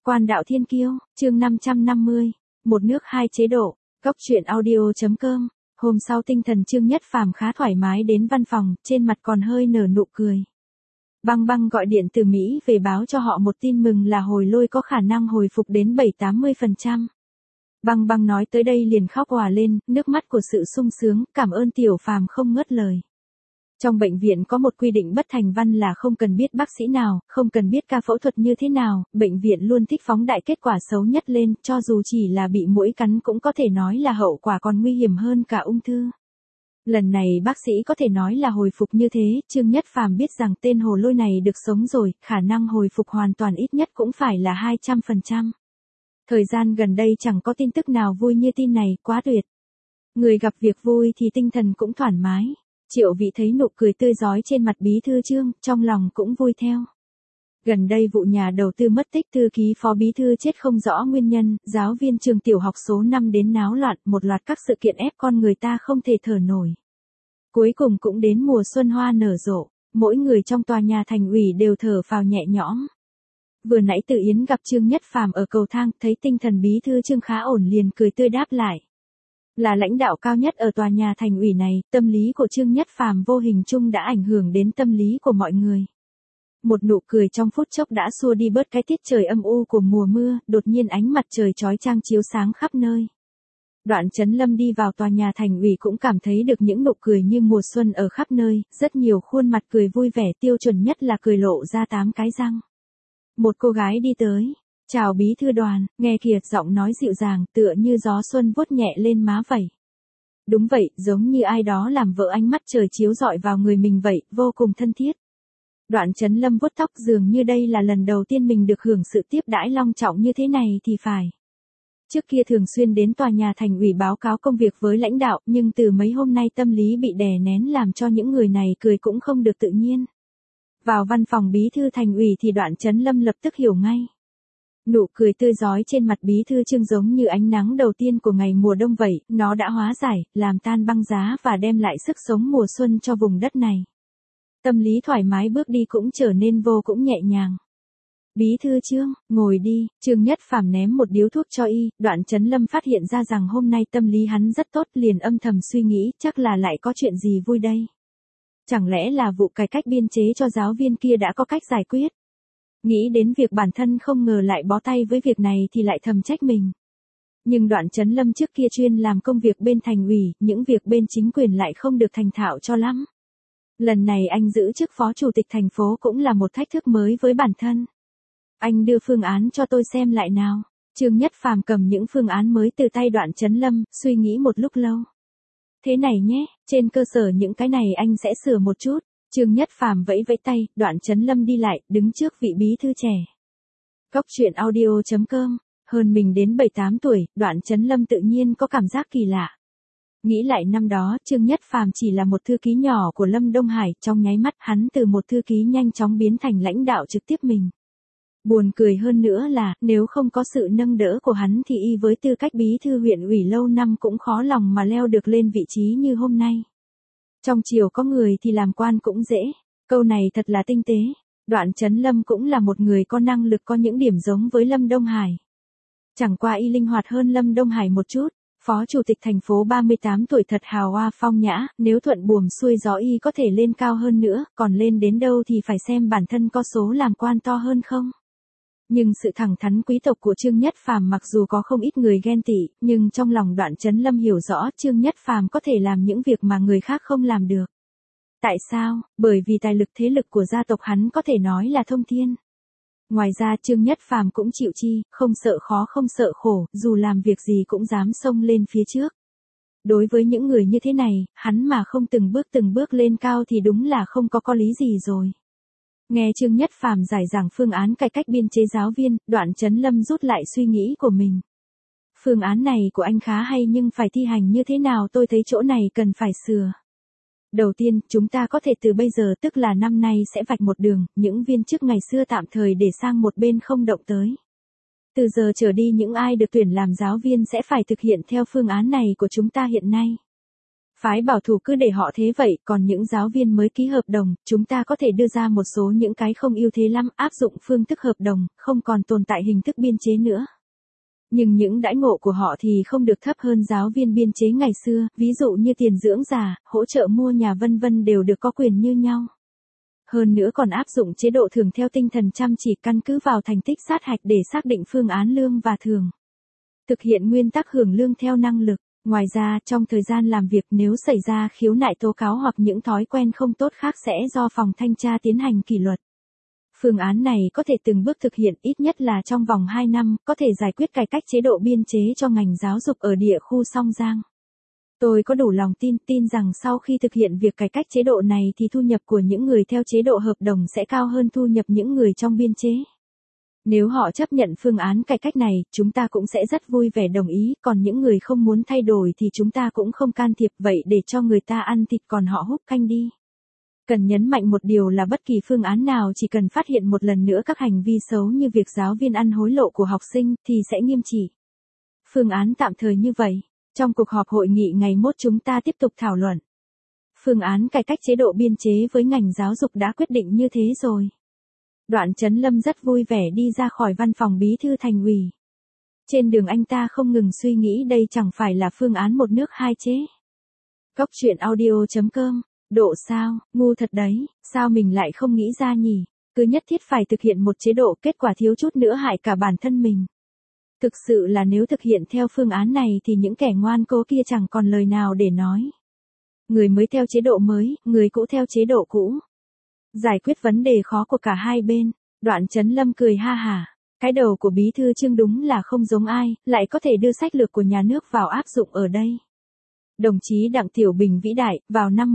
Quan đạo thiên kiêu, chương 550, một nước hai chế độ, Cóc truyện audio.com. Hôm sau tinh thần Trương Nhất Phàm khá thoải mái đến văn phòng, trên mặt còn hơi nở nụ cười. Băng băng gọi điện từ Mỹ về báo cho họ một tin mừng là Hồi Lôi có khả năng hồi phục đến 70-80%. Băng băng nói tới đây liền khóc òa lên, nước mắt của sự sung sướng, cảm ơn Tiểu Phàm không ngớt lời. Trong bệnh viện có một quy định bất thành văn là không cần biết bác sĩ nào, không cần biết ca phẫu thuật như thế nào, bệnh viện luôn thích phóng đại kết quả xấu nhất lên, cho dù chỉ là bị muỗi cắn cũng có thể nói là hậu quả còn nguy hiểm hơn cả ung thư. Lần này bác sĩ có thể nói là hồi phục như thế, Trương Nhất Phàm biết rằng tên Hồ Lôi này được sống rồi, khả năng hồi phục hoàn toàn ít nhất cũng phải là 200%. Thời gian gần đây chẳng có tin tức nào vui như tin này, quá tuyệt. Người gặp việc vui thì tinh thần cũng thoải mái. Triệu Vị thấy nụ cười tươi rói trên mặt bí thư Trương, trong lòng cũng vui theo. Gần đây vụ nhà đầu tư mất tích thư ký phó bí thư chết không rõ nguyên nhân, giáo viên trường tiểu học số 5 đến náo loạn, một loạt các sự kiện ép con người ta không thể thở nổi. Cuối cùng cũng đến mùa xuân hoa nở rộ, mỗi người trong tòa nhà thành ủy đều thở phào nhẹ nhõm. Vừa nãy Từ Yến gặp Trương Nhất Phàm ở cầu thang, thấy tinh thần bí thư Trương khá ổn liền cười tươi đáp lại. Là lãnh đạo cao nhất ở tòa nhà thành ủy này, tâm lý của Trương Nhất Phàm vô hình chung đã ảnh hưởng đến tâm lý của mọi người. Một nụ cười trong phút chốc đã xua đi bớt cái tiết trời âm u của mùa mưa, đột nhiên ánh mặt trời chói chang chiếu sáng khắp nơi. Đoạn Chấn Lâm đi vào tòa nhà thành ủy cũng cảm thấy được những nụ cười như mùa xuân ở khắp nơi, rất nhiều khuôn mặt cười vui vẻ, tiêu chuẩn nhất là cười lộ ra 8 cái răng. Một cô gái đi tới. Chào bí thư Đoàn, nghe kìa, giọng nói dịu dàng, tựa như gió xuân vuốt nhẹ lên má vậy. Đúng vậy, giống như ai đó làm vỡ ánh mắt trời chiếu rọi vào người mình vậy, vô cùng thân thiết. Đoạn Chấn Lâm vuốt tóc, dường như đây là lần đầu tiên mình được hưởng sự tiếp đãi long trọng như thế này thì phải. Trước kia thường xuyên đến tòa nhà thành ủy báo cáo công việc với lãnh đạo, nhưng từ mấy hôm nay tâm lý bị đè nén làm cho những người này cười cũng không được tự nhiên. Vào văn phòng bí thư thành ủy thì Đoạn Chấn Lâm lập tức hiểu ngay. Nụ cười tươi rói trên mặt bí thư Trương giống như ánh nắng đầu tiên của ngày mùa đông vậy, nó đã hóa giải, làm tan băng giá và đem lại sức sống mùa xuân cho vùng đất này. Tâm lý thoải mái bước đi cũng trở nên vô cùng nhẹ nhàng. Bí thư Trương, ngồi đi, Trương Nhất Phàm ném một điếu thuốc cho y, Đoạn Chấn Lâm phát hiện ra rằng hôm nay tâm lý hắn rất tốt, liền âm thầm suy nghĩ, chắc là lại có chuyện gì vui đây. Chẳng lẽ là vụ cải cách biên chế cho giáo viên kia đã có cách giải quyết? Nghĩ đến việc bản thân không ngờ lại bó tay với việc này thì lại thầm trách mình. Nhưng Đoạn Chấn Lâm trước kia chuyên làm công việc bên thành ủy, những việc bên chính quyền lại không được thành thạo cho lắm. Lần này anh giữ chức phó chủ tịch thành phố cũng là một thách thức mới với bản thân. Anh đưa phương án cho tôi xem lại nào. Trương Nhất Phàm cầm những phương án mới từ tay Đoạn Chấn Lâm, suy nghĩ một lúc lâu. Thế này nhé, trên cơ sở những cái này anh sẽ sửa một chút. Trương Nhất Phàm vẫy vẫy tay, Đoạn Chấn Lâm đi lại, đứng trước vị bí thư trẻ. Cóc truyện audio.com, hơn mình đến 7-8 tuổi, Đoạn Chấn Lâm tự nhiên có cảm giác kỳ lạ. Nghĩ lại năm đó, Trương Nhất Phàm chỉ là một thư ký nhỏ của Lâm Đông Hải, trong nháy mắt hắn từ một thư ký nhanh chóng biến thành lãnh đạo trực tiếp mình. Buồn cười hơn nữa là, nếu không có sự nâng đỡ của hắn thì y với tư cách bí thư huyện ủy lâu năm cũng khó lòng mà leo được lên vị trí như hôm nay. Trong chiều có người thì làm quan cũng dễ. Câu này thật là tinh tế. Đoạn Chấn Lâm cũng là một người có năng lực, có những điểm giống với Lâm Đông Hải. Chẳng qua y linh hoạt hơn Lâm Đông Hải một chút. Phó chủ tịch thành phố 38 tuổi thật hào hoa phong nhã, nếu thuận buồm xuôi gió y có thể lên cao hơn nữa, còn lên đến đâu thì phải xem bản thân có số làm quan to hơn không. Nhưng sự thẳng thắn quý tộc của Trương Nhất Phàm mặc dù có không ít người ghen tị, nhưng trong lòng Đoạn Chấn Lâm hiểu rõ Trương Nhất Phàm có thể làm những việc mà người khác không làm được. Tại sao? Bởi vì tài lực thế lực của gia tộc hắn có thể nói là thông thiên. Ngoài ra Trương Nhất Phàm cũng chịu chi, không sợ khó không sợ khổ, dù làm việc gì cũng dám xông lên phía trước. Đối với những người như thế này, hắn mà không từng bước lên cao thì đúng là không có lý gì rồi. Nghe Trương Nhất Phàm giải giảng phương án cải cách biên chế giáo viên, Đoạn Chấn Lâm rút lại suy nghĩ của mình. Phương án này của anh khá hay nhưng phải thi hành như thế nào tôi thấy chỗ này cần phải sửa. Đầu tiên, chúng ta có thể từ bây giờ tức là năm nay sẽ vạch một đường, những viên chức ngày xưa tạm thời để sang một bên không động tới. Từ giờ trở đi những ai được tuyển làm giáo viên sẽ phải thực hiện theo phương án này của chúng ta hiện nay. Phái bảo thủ cứ để họ thế vậy, còn những giáo viên mới ký hợp đồng, chúng ta có thể đưa ra một số những cái không ưu thế lắm, áp dụng phương thức hợp đồng, không còn tồn tại hình thức biên chế nữa. Nhưng những đãi ngộ của họ thì không được thấp hơn giáo viên biên chế ngày xưa, ví dụ như tiền dưỡng già, hỗ trợ mua nhà vân vân đều được có quyền như nhau. Hơn nữa còn áp dụng chế độ thưởng theo tinh thần chăm chỉ căn cứ vào thành tích sát hạch để xác định phương án lương và thưởng. Thực hiện nguyên tắc hưởng lương theo năng lực. Ngoài ra, trong thời gian làm việc nếu xảy ra khiếu nại tố cáo hoặc những thói quen không tốt khác sẽ do phòng thanh tra tiến hành kỷ luật. Phương án này có thể từng bước thực hiện ít nhất là trong vòng 2 năm, có thể giải quyết cải cách chế độ biên chế cho ngành giáo dục ở địa khu Song Giang. Tôi có đủ lòng tin rằng sau khi thực hiện việc cải cách chế độ này thì thu nhập của những người theo chế độ hợp đồng sẽ cao hơn thu nhập những người trong biên chế. Nếu họ chấp nhận phương án cải cách này, chúng ta cũng sẽ rất vui vẻ đồng ý, còn những người không muốn thay đổi thì chúng ta cũng không can thiệp, vậy để cho người ta ăn thịt còn họ húp canh đi. Cần nhấn mạnh một điều là bất kỳ phương án nào chỉ cần phát hiện một lần nữa các hành vi xấu như việc giáo viên ăn hối lộ của học sinh thì sẽ nghiêm trị. Phương án tạm thời như vậy. Trong cuộc họp hội nghị ngày mốt chúng ta tiếp tục thảo luận. Phương án cải cách chế độ biên chế với ngành giáo dục đã quyết định như thế rồi. Đoạn Chấn Lâm rất vui vẻ đi ra khỏi văn phòng bí thư thành ủy. Trên đường anh ta không ngừng suy nghĩ đây chẳng phải là phương án một nước hai chế. Cóc truyện audio.com, độ sao, ngu thật đấy, sao mình lại không nghĩ ra nhỉ, cứ nhất thiết phải thực hiện một chế độ kết quả thiếu chút nữa hại cả bản thân mình. Thực sự là nếu thực hiện theo phương án này thì những kẻ ngoan cố kia chẳng còn lời nào để nói. Người mới theo chế độ mới, người cũ theo chế độ cũ. Giải quyết vấn đề khó của cả hai bên. Đoạn Chấn Lâm cười ha hả. Cái đầu của bí thư Trương đúng là không giống ai, lại có thể đưa sách lược của nhà nước vào áp dụng ở đây. Đồng chí Đặng Tiểu Bình vĩ đại, vào năm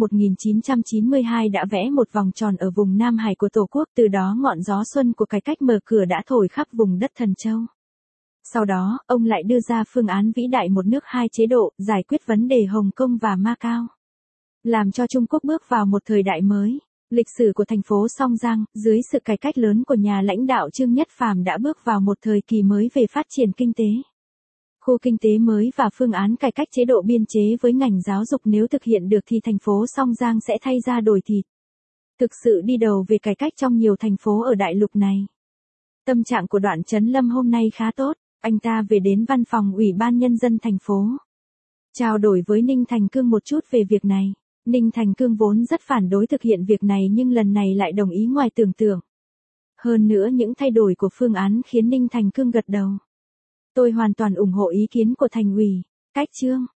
1992 đã vẽ một vòng tròn ở vùng Nam Hải của Tổ quốc, từ đó ngọn gió xuân của cải cách mở cửa đã thổi khắp vùng đất Thần Châu. Sau đó, ông lại đưa ra phương án vĩ đại một nước hai chế độ, giải quyết vấn đề Hồng Kông và Macau. Làm cho Trung Quốc bước vào một thời đại mới. Lịch sử của thành phố Song Giang, dưới sự cải cách lớn của nhà lãnh đạo Trương Nhất Phàm đã bước vào một thời kỳ mới về phát triển kinh tế. Khu kinh tế mới và phương án cải cách chế độ biên chế với ngành giáo dục nếu thực hiện được thì thành phố Song Giang sẽ thay ra đổi thịt. Thực sự đi đầu về cải cách trong nhiều thành phố ở đại lục này. Tâm trạng của Đoạn Chấn Lâm hôm nay khá tốt, anh ta về đến văn phòng Ủy ban Nhân dân thành phố. Trao đổi với Ninh Thành Cương một chút về việc này. Ninh Thành Cương vốn rất phản đối thực hiện việc này nhưng lần này lại đồng ý ngoài tưởng tượng. Hơn nữa những thay đổi của phương án khiến Ninh Thành Cương gật đầu. Tôi hoàn toàn ủng hộ ý kiến của thành ủy. Cách Trương,